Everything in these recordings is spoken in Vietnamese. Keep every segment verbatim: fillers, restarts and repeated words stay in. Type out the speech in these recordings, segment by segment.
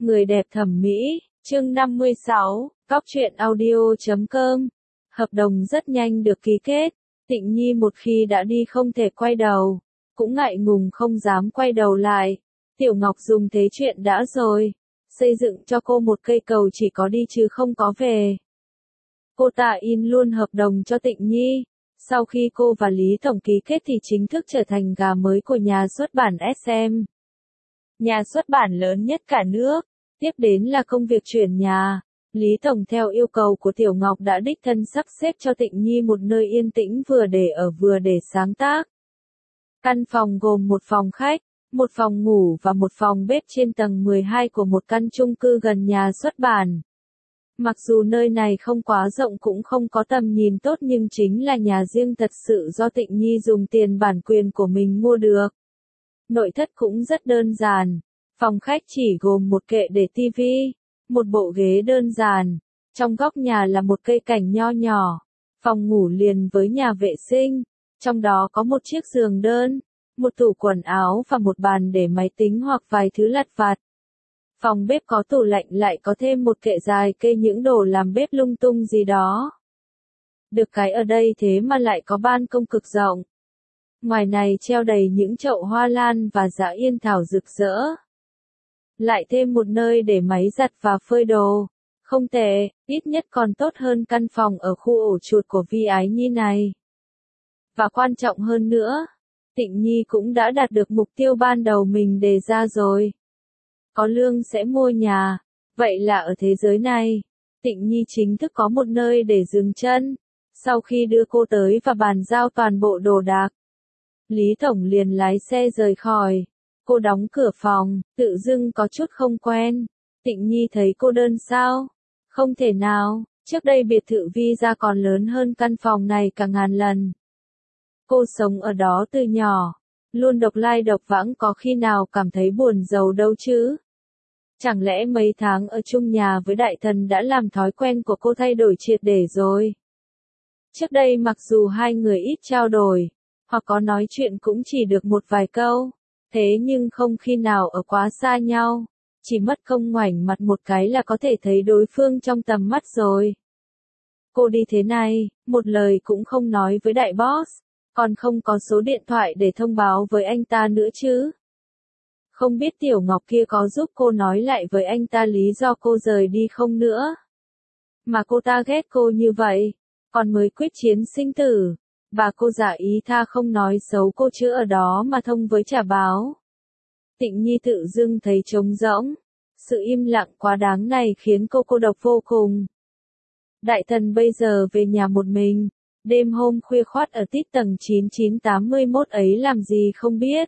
Người đẹp thẩm mỹ, chương năm mươi sáu, Cóc truyện audio chấm com. Hợp đồng rất nhanh được ký kết, Tịnh Nhi một khi đã đi không thể quay đầu, cũng ngại ngùng không dám quay đầu lại. Tiểu Ngọc dùng thế chuyện đã rồi, xây dựng cho cô một cây cầu chỉ có đi chứ không có về. Cô ta in luôn hợp đồng cho Tịnh Nhi, sau khi cô và Lý Tổng ký kết thì chính thức trở thành gà mới của nhà xuất bản ét em. Nhà xuất bản lớn nhất cả nước, tiếp đến là công việc chuyển nhà. Lý Tổng theo yêu cầu của Tiểu Ngọc đã đích thân sắp xếp cho Tịnh Nhi một nơi yên tĩnh vừa để ở vừa để sáng tác. Căn phòng gồm một phòng khách, một phòng ngủ và một phòng bếp trên tầng mười hai của một căn chung cư gần nhà xuất bản. Mặc dù nơi này không quá rộng cũng không có tầm nhìn tốt nhưng chính là nhà riêng thật sự do Tịnh Nhi dùng tiền bản quyền của mình mua được. Nội thất cũng rất đơn giản, phòng khách chỉ gồm một kệ để tivi, một bộ ghế đơn giản, trong góc nhà là một cây cảnh nho nhỏ, phòng ngủ liền với nhà vệ sinh, trong đó có một chiếc giường đơn, một tủ quần áo và một bàn để máy tính hoặc vài thứ lặt vặt. Phòng bếp có tủ lạnh lại có thêm một kệ dài kê những đồ làm bếp lung tung gì đó. Được cái ở đây thế mà lại có ban công cực rộng. Ngoài này treo đầy những chậu hoa lan và dã yên thảo rực rỡ. Lại thêm một nơi để máy giặt và phơi đồ. Không tệ, ít nhất còn tốt hơn căn phòng ở khu ổ chuột của Vi Ái Nhi này. Và quan trọng hơn nữa, Tịnh Nhi cũng đã đạt được mục tiêu ban đầu mình đề ra rồi. Có lương sẽ mua nhà, vậy là ở thế giới này, Tịnh Nhi chính thức có một nơi để dừng chân. Sau khi đưa cô tới và bàn giao toàn bộ đồ đạc, Lý Tổng liền lái xe rời khỏi. Cô đóng cửa phòng, tự dưng có chút không quen. Tịnh Nhi thấy cô đơn sao? Không thể nào, trước đây biệt thự Vi ra còn lớn hơn căn phòng này cả ngàn lần. Cô sống ở đó từ nhỏ, luôn độc lai độc vãng, có khi nào cảm thấy buồn giàu đâu chứ? Chẳng lẽ mấy tháng ở chung nhà với đại thần đã làm thói quen của cô thay đổi triệt để rồi? Trước đây mặc dù hai người ít trao đổi, hoặc có nói chuyện cũng chỉ được một vài câu, thế nhưng không khi nào ở quá xa nhau, chỉ mất công ngoảnh mặt một cái là có thể thấy đối phương trong tầm mắt rồi. Cô đi thế này, một lời cũng không nói với đại boss, còn không có số điện thoại để thông báo với anh ta nữa chứ. Không biết Tiểu Ngọc kia có giúp cô nói lại với anh ta lý do cô rời đi không nữa. Mà cô ta ghét cô như vậy, còn mới quyết chiến sinh tử. Bà cô giả ý tha không nói xấu cô chứ ở đó mà thông với trả báo. Tịnh Nhi tự dưng thấy trống rỗng. Sự im lặng quá đáng này khiến cô cô độc vô cùng. Đại thần bây giờ về nhà một mình, đêm hôm khuya khoắt ở tít tầng chín chín tám mốt ấy làm gì không biết.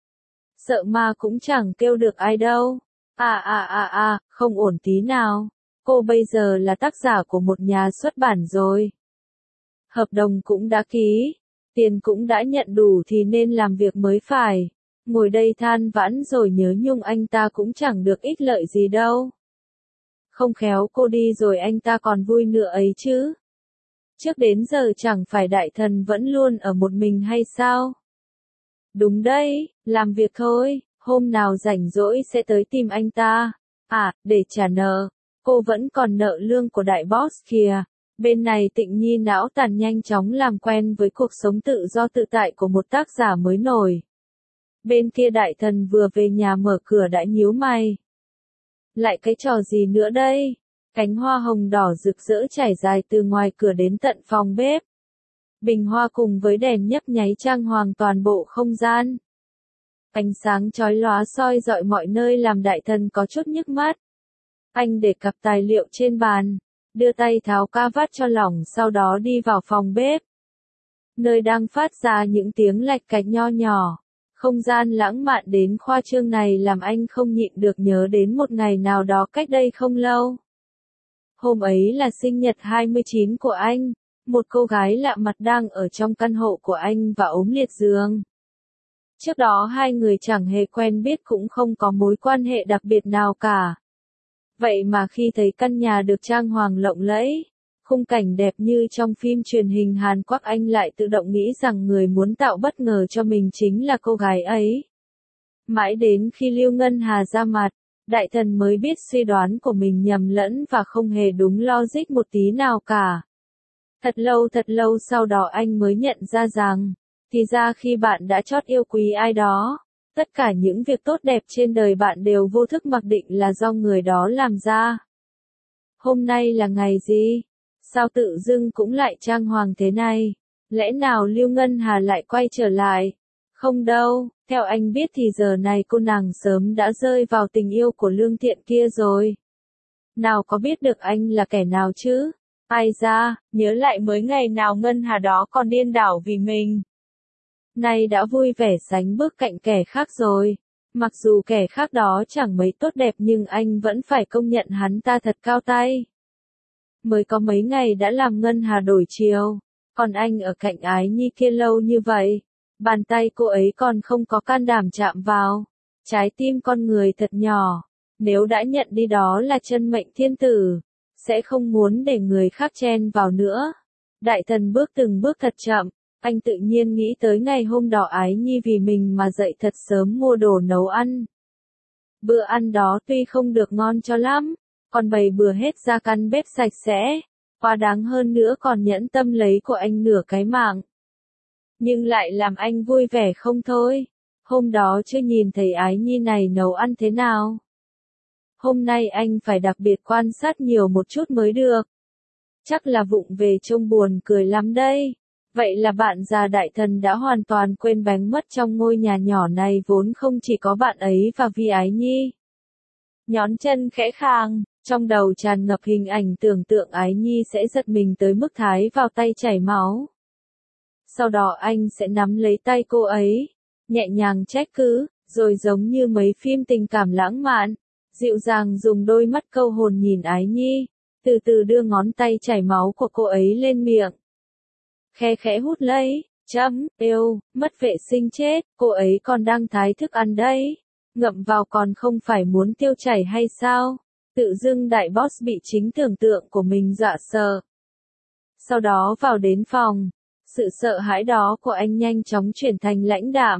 Sợ ma cũng chẳng kêu được ai đâu. À à à à, không ổn tí nào. Cô bây giờ là tác giả của một nhà xuất bản rồi. Hợp đồng cũng đã ký, tiền cũng đã nhận đủ thì nên làm việc mới phải. Ngồi đây than vãn rồi nhớ nhung anh ta cũng chẳng được ích lợi gì đâu. Không khéo cô đi rồi anh ta còn vui nữa ấy chứ. Trước đến giờ chẳng phải đại thần vẫn luôn ở một mình hay sao? Đúng đấy, làm việc thôi, hôm nào rảnh rỗi sẽ tới tìm anh ta. À, để trả nợ, cô vẫn còn nợ lương của đại boss kìa. Bên này Tịnh Nhi não tàn nhanh chóng làm quen với cuộc sống tự do tự tại của một tác giả mới nổi. Bên kia đại thần vừa về nhà mở cửa đã nhíu mày. Lại cái trò gì nữa đây? Cánh hoa hồng đỏ rực rỡ trải dài từ ngoài cửa đến tận phòng bếp. Bình hoa cùng với đèn nhấp nháy trang hoàng toàn bộ không gian. Ánh sáng chói lóa soi rọi mọi nơi làm đại thần có chút nhức mắt. Anh để cặp tài liệu trên bàn, đưa tay tháo ca vát cho lỏng sau đó đi vào phòng bếp. Nơi đang phát ra những tiếng lạch cạch nho nhỏ. Không gian lãng mạn đến khoa trương này làm anh không nhịn được nhớ đến một ngày nào đó cách đây không lâu. Hôm ấy là sinh nhật hai mươi chín của anh, một cô gái lạ mặt đang ở trong căn hộ của anh và ốm liệt giường. Trước đó hai người chẳng hề quen biết cũng không có mối quan hệ đặc biệt nào cả. Vậy mà khi thấy căn nhà được trang hoàng lộng lẫy, khung cảnh đẹp như trong phim truyền hình Hàn Quốc, anh lại tự động nghĩ rằng người muốn tạo bất ngờ cho mình chính là cô gái ấy. Mãi đến khi Lưu Ngân Hà ra mặt, Đại thần mới biết suy đoán của mình nhầm lẫn và không hề đúng logic một tí nào cả. Thật lâu thật lâu sau đó anh mới nhận ra rằng, thì ra khi bạn đã chót yêu quý ai đó, tất cả những việc tốt đẹp trên đời bạn đều vô thức mặc định là do người đó làm ra. Hôm nay là ngày gì? Sao tự dưng cũng lại trang hoàng thế này? Lẽ nào Lưu Ngân Hà lại quay trở lại? Không đâu, theo anh biết thì giờ này cô nàng sớm đã rơi vào tình yêu của Lương Thiện kia rồi. Nào có biết được anh là kẻ nào chứ? Ai ra, nhớ lại mới ngày nào Ngân Hà đó còn điên đảo vì mình. Nay đã vui vẻ sánh bước cạnh kẻ khác rồi. Mặc dù kẻ khác đó chẳng mấy tốt đẹp nhưng anh vẫn phải công nhận hắn ta thật cao tay. Mới có mấy ngày đã làm Ngân Hà đổi chiều, còn anh ở cạnh Ái Nhi kia lâu như vậy, bàn tay cô ấy còn không có can đảm chạm vào. Trái tim con người thật nhỏ, nếu đã nhận đi đó là chân mệnh thiên tử, sẽ không muốn để người khác chen vào nữa. Đại thần bước từng bước thật chậm, anh tự nhiên nghĩ tới ngày hôm đó Ái Nhi vì mình mà dậy thật sớm mua đồ nấu ăn. Bữa ăn đó tuy không được ngon cho lắm, còn bày bừa hết ra căn bếp sạch sẽ, quá đáng hơn nữa còn nhẫn tâm lấy của anh nửa cái mạng. Nhưng lại làm anh vui vẻ không thôi. Hôm đó chưa nhìn thấy Ái Nhi này nấu ăn thế nào. Hôm nay anh phải đặc biệt quan sát nhiều một chút mới được. Chắc là vụng về trông buồn cười lắm đây. Vậy là bạn già đại thần đã hoàn toàn quên bánh mất trong ngôi nhà nhỏ này vốn không chỉ có bạn ấy và Vi Ái Nhi. Nhón chân khẽ khàng, trong đầu tràn ngập hình ảnh tưởng tượng Ái Nhi sẽ giật mình tới mức thái vào tay chảy máu. Sau đó anh sẽ nắm lấy tay cô ấy, nhẹ nhàng trách cứ, rồi giống như mấy phim tình cảm lãng mạn, dịu dàng dùng đôi mắt câu hồn nhìn Ái Nhi, từ từ đưa ngón tay chảy máu của cô ấy lên miệng. Khe khẽ hút lấy, chấm, êu, mất vệ sinh chết, cô ấy còn đang thái thức ăn đấy. Ngậm vào còn không phải muốn tiêu chảy hay sao? Tự dưng đại boss bị chính tưởng tượng của mình dọa sợ. Sau đó vào đến phòng, sự sợ hãi đó của anh nhanh chóng chuyển thành lãnh đạm.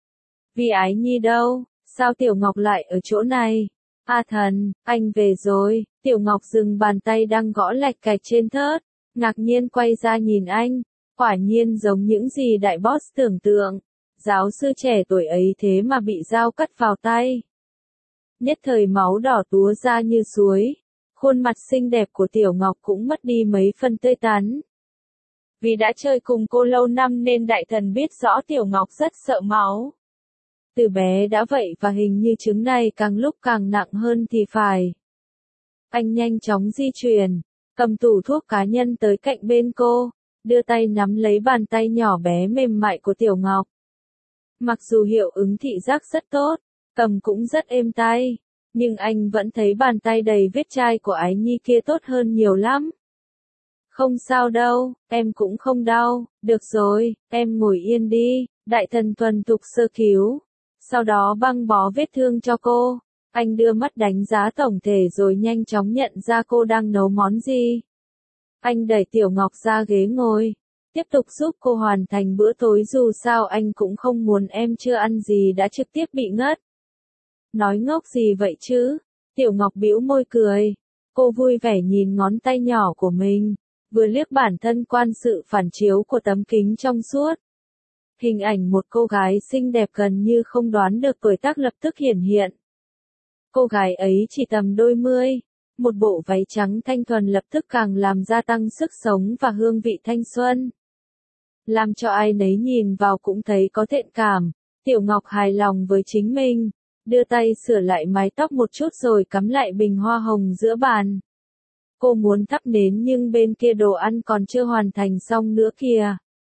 Vi Ái Nhi đâu? Sao Tiểu Ngọc lại ở chỗ này? A thần, anh về rồi. Tiểu Ngọc dừng bàn tay đang gõ lạch cạch trên thớt, ngạc nhiên quay ra nhìn anh. Quả nhiên giống những gì đại boss tưởng tượng. Giáo sư trẻ tuổi ấy thế mà bị dao cắt vào tay. Nhất thời máu đỏ túa ra như suối. Khuôn mặt xinh đẹp của Tiểu Ngọc cũng mất đi mấy phần tươi tắn. Vì đã chơi cùng cô lâu năm nên đại thần biết rõ Tiểu Ngọc rất sợ máu. Từ bé đã vậy và hình như chứng này càng lúc càng nặng hơn thì phải. Anh nhanh chóng di chuyển, cầm tủ thuốc cá nhân tới cạnh bên cô, đưa tay nắm lấy bàn tay nhỏ bé mềm mại của Tiểu Ngọc. Mặc dù hiệu ứng thị giác rất tốt, cầm cũng rất êm tay, nhưng anh vẫn thấy bàn tay đầy vết chai của Ái Nhi kia tốt hơn nhiều lắm. Không sao đâu, em cũng không đau, được rồi, em ngồi yên đi, đại thần thuần thục sơ cứu. Sau đó băng bó vết thương cho cô, anh đưa mắt đánh giá tổng thể rồi nhanh chóng nhận ra cô đang nấu món gì. Anh đẩy Tiểu Ngọc ra ghế ngồi, tiếp tục giúp cô hoàn thành bữa tối dù sao anh cũng không muốn em chưa ăn gì đã trực tiếp bị ngất. Nói ngốc gì vậy chứ? Tiểu Ngọc bĩu môi cười, cô vui vẻ nhìn ngón tay nhỏ của mình, vừa liếc bản thân quan sự phản chiếu của tấm kính trong suốt. Hình ảnh một cô gái xinh đẹp gần như không đoán được tuổi tác lập tức hiển hiện. Cô gái ấy chỉ tầm đôi mươi, một bộ váy trắng thanh thuần lập tức càng làm gia tăng sức sống và hương vị thanh xuân. Làm cho ai nấy nhìn vào cũng thấy có thiện cảm. Tiểu Ngọc hài lòng với chính mình, đưa tay sửa lại mái tóc một chút rồi cắm lại bình hoa hồng giữa bàn. Cô muốn thắp nến nhưng bên kia đồ ăn còn chưa hoàn thành xong nữa kìa.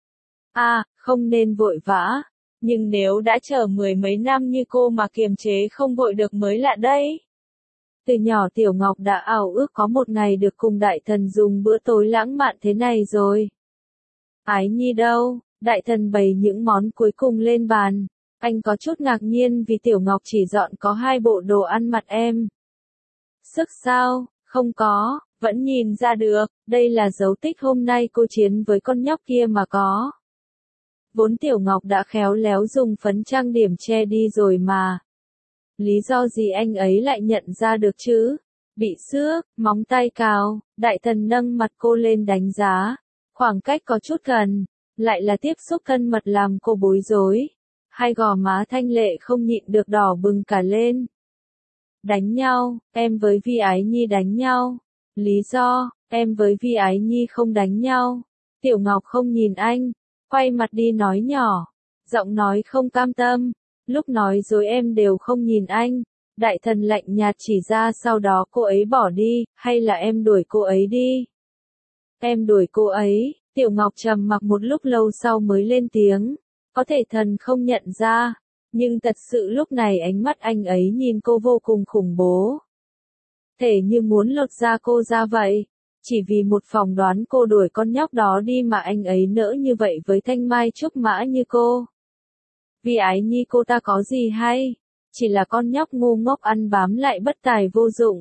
À, không nên vội vã, nhưng nếu đã chờ mười mấy năm như cô mà kiềm chế không vội được mới lạ đấy. Từ nhỏ Tiểu Ngọc đã ao ước có một ngày được cùng đại thần dùng bữa tối lãng mạn thế này rồi. Ái Nhi đâu? Đại thần bày những món cuối cùng lên bàn. Anh có chút ngạc nhiên vì Tiểu Ngọc chỉ dọn có hai bộ đồ ăn mặt em. Sức sao? Không có, vẫn nhìn ra được, đây là dấu tích hôm nay cô chiến với con nhóc kia mà có. Vốn Tiểu Ngọc đã khéo léo dùng phấn trang điểm che đi rồi mà. Lý do gì anh ấy lại nhận ra được chứ? Bị xước, móng tay cào, đại thần nâng mặt cô lên đánh giá. Khoảng cách có chút gần, lại là tiếp xúc thân mật làm cô bối rối. Hai gò má thanh lệ không nhịn được đỏ bừng cả lên. Đánh nhau, em với Vi Ái Nhi đánh nhau. Lý do, em với Vi Ái Nhi không đánh nhau. Tiểu Ngọc không nhìn anh, quay mặt đi nói nhỏ, giọng nói không cam tâm. Lúc nói dối em đều không nhìn anh. Đại thần lạnh nhạt chỉ ra sau đó cô ấy bỏ đi, hay là em đuổi cô ấy đi? Em đuổi cô ấy. Tiểu Ngọc trầm mặc một lúc lâu sau mới lên tiếng. Có thể thần không nhận ra, nhưng thật sự lúc này ánh mắt anh ấy nhìn cô vô cùng khủng bố. Thể như muốn lột da cô ra vậy. Chỉ vì một phỏng đoán cô đuổi con nhóc đó đi mà anh ấy nỡ như vậy với thanh mai trúc mã như cô. Vì Ái Nhi cô ta có gì hay? Chỉ là con nhóc ngu ngốc ăn bám lại bất tài vô dụng.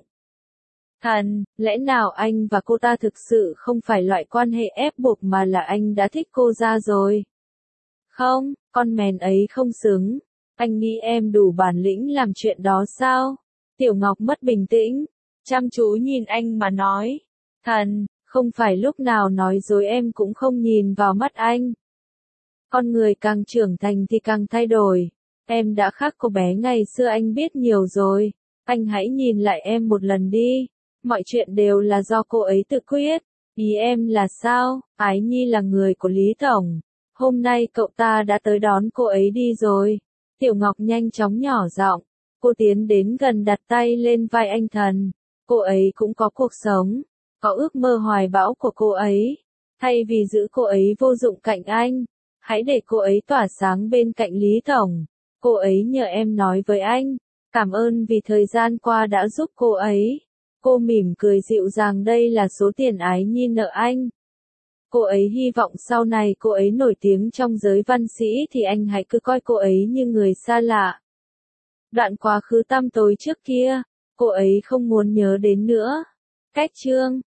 Thần, lẽ nào anh và cô ta thực sự không phải loại quan hệ ép buộc mà là anh đã thích cô ra rồi? Không, con mèn ấy không xứng. Anh nghĩ em đủ bản lĩnh làm chuyện đó sao? Tiểu Ngọc mất bình tĩnh, chăm chú nhìn anh mà nói. Thần, không phải lúc nào nói dối em cũng không nhìn vào mắt anh. Con người càng trưởng thành thì càng thay đổi. Em đã khác cô bé ngày xưa anh biết nhiều rồi. Anh hãy nhìn lại em một lần đi. Mọi chuyện đều là do cô ấy tự quyết. Ý em là sao? Ái Nhi là người của Lý Tổng. Hôm nay cậu ta đã tới đón cô ấy đi rồi. Tiểu Ngọc nhanh chóng nhỏ giọng. Cô tiến đến gần đặt tay lên vai anh Thần. Cô ấy cũng có cuộc sống. Có ước mơ hoài bão của cô ấy. Thay vì giữ cô ấy vô dụng cạnh anh, hãy để cô ấy tỏa sáng bên cạnh Lý Tổng. Cô ấy nhờ em nói với anh. Cảm ơn vì thời gian qua đã giúp cô ấy. Cô mỉm cười dịu dàng, đây là số tiền Ái Nhi nợ anh. Cô ấy hy vọng sau này cô ấy nổi tiếng trong giới văn sĩ thì anh hãy cứ coi cô ấy như người xa lạ. Đoạn quá khứ tăm tối trước kia, cô ấy không muốn nhớ đến nữa. Cách chương